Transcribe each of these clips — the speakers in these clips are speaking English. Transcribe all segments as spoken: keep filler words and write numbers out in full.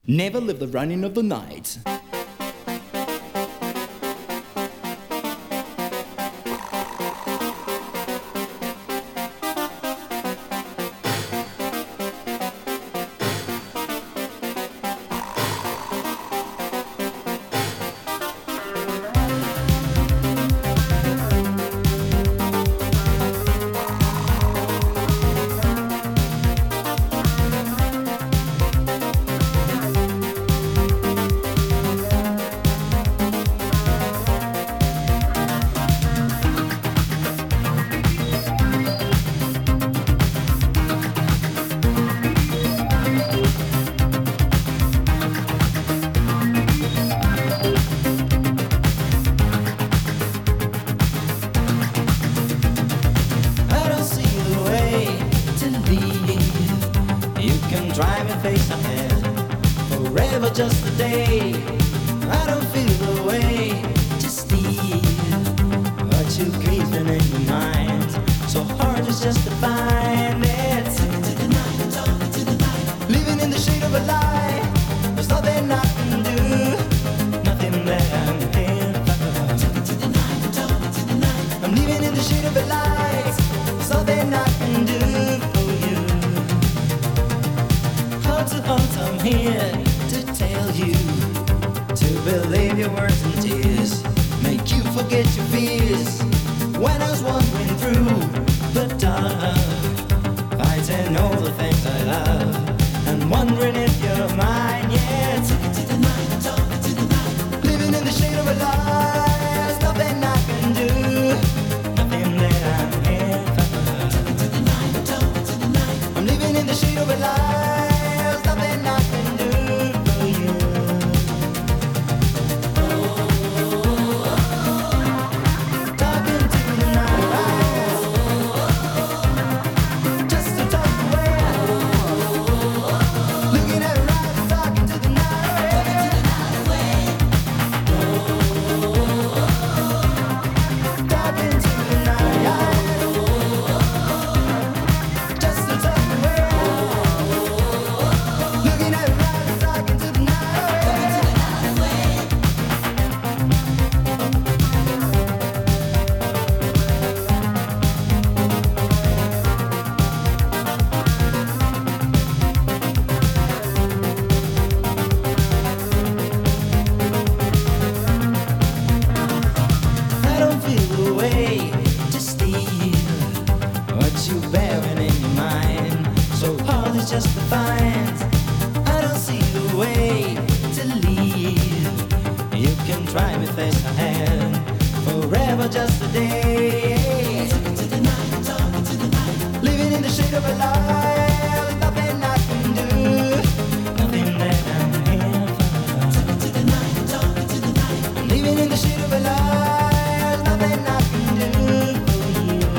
Never live the running of the night. Drive your face ahead, forever just a day. I don't feel the way to steal what you keeping in your mind. So hard it's just to find it. Take it to the night, talk it to the night. Living in the shade of a lie, there's nothing I can do, nothing that I can find. Take it to the night, talk it to the night. I'm living in the shade of a lie, there's nothing I can do for you. Heart to heart, I'm here to tell you to believe your words and tears, make you forget your fears. When I was wandering through the dark, fighting all the things I love, and wondering if you're mine. Yeah, take it to the night, talk it to the night. Living in the shade of a lie, there's nothing I can do, nothing that I can't find. Take it to the night, talk it to the night. I'm living in the shade of a lie. Just to find, I don't see the way to leave. You can try me face ahead, forever just a day. Take it to the night, talk it to the night. Living in the shade of a lie, there's nothing I can do, nothing that I can find. Take it to the night, talk it to the night. I'm living in the shade of a lie, there's nothing I can do for you.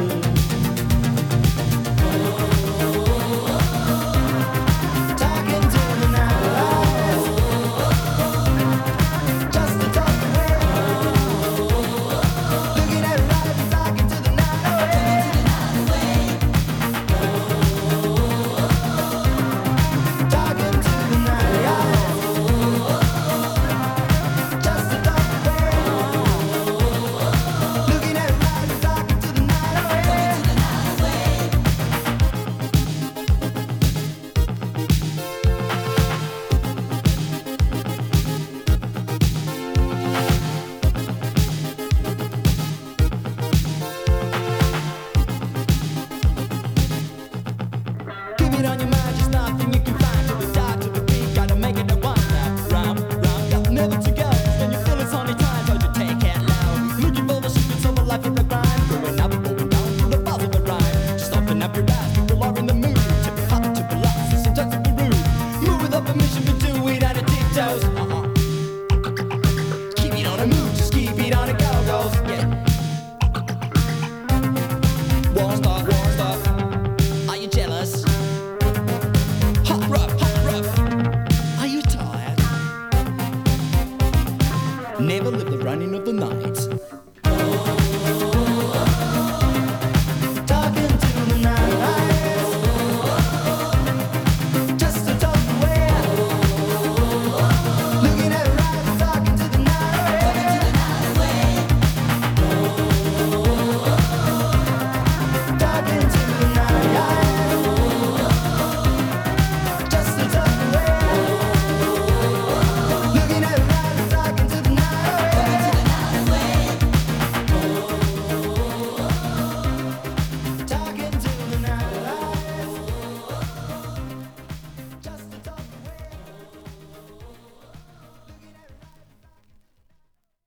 On your mind, just nothing you can find. To the dark, to the beat, gotta make it a one lap round, round, got never to go. When you feel it's only time, so you take it loud. Looking for the secrets of a life in the grind. Going up, going down to the buzz of the rhyme. Just open up your eyes, people are in the mood. To be hot, to be lost, it's just to be rude. Move without permission, but do it at a tiptoes.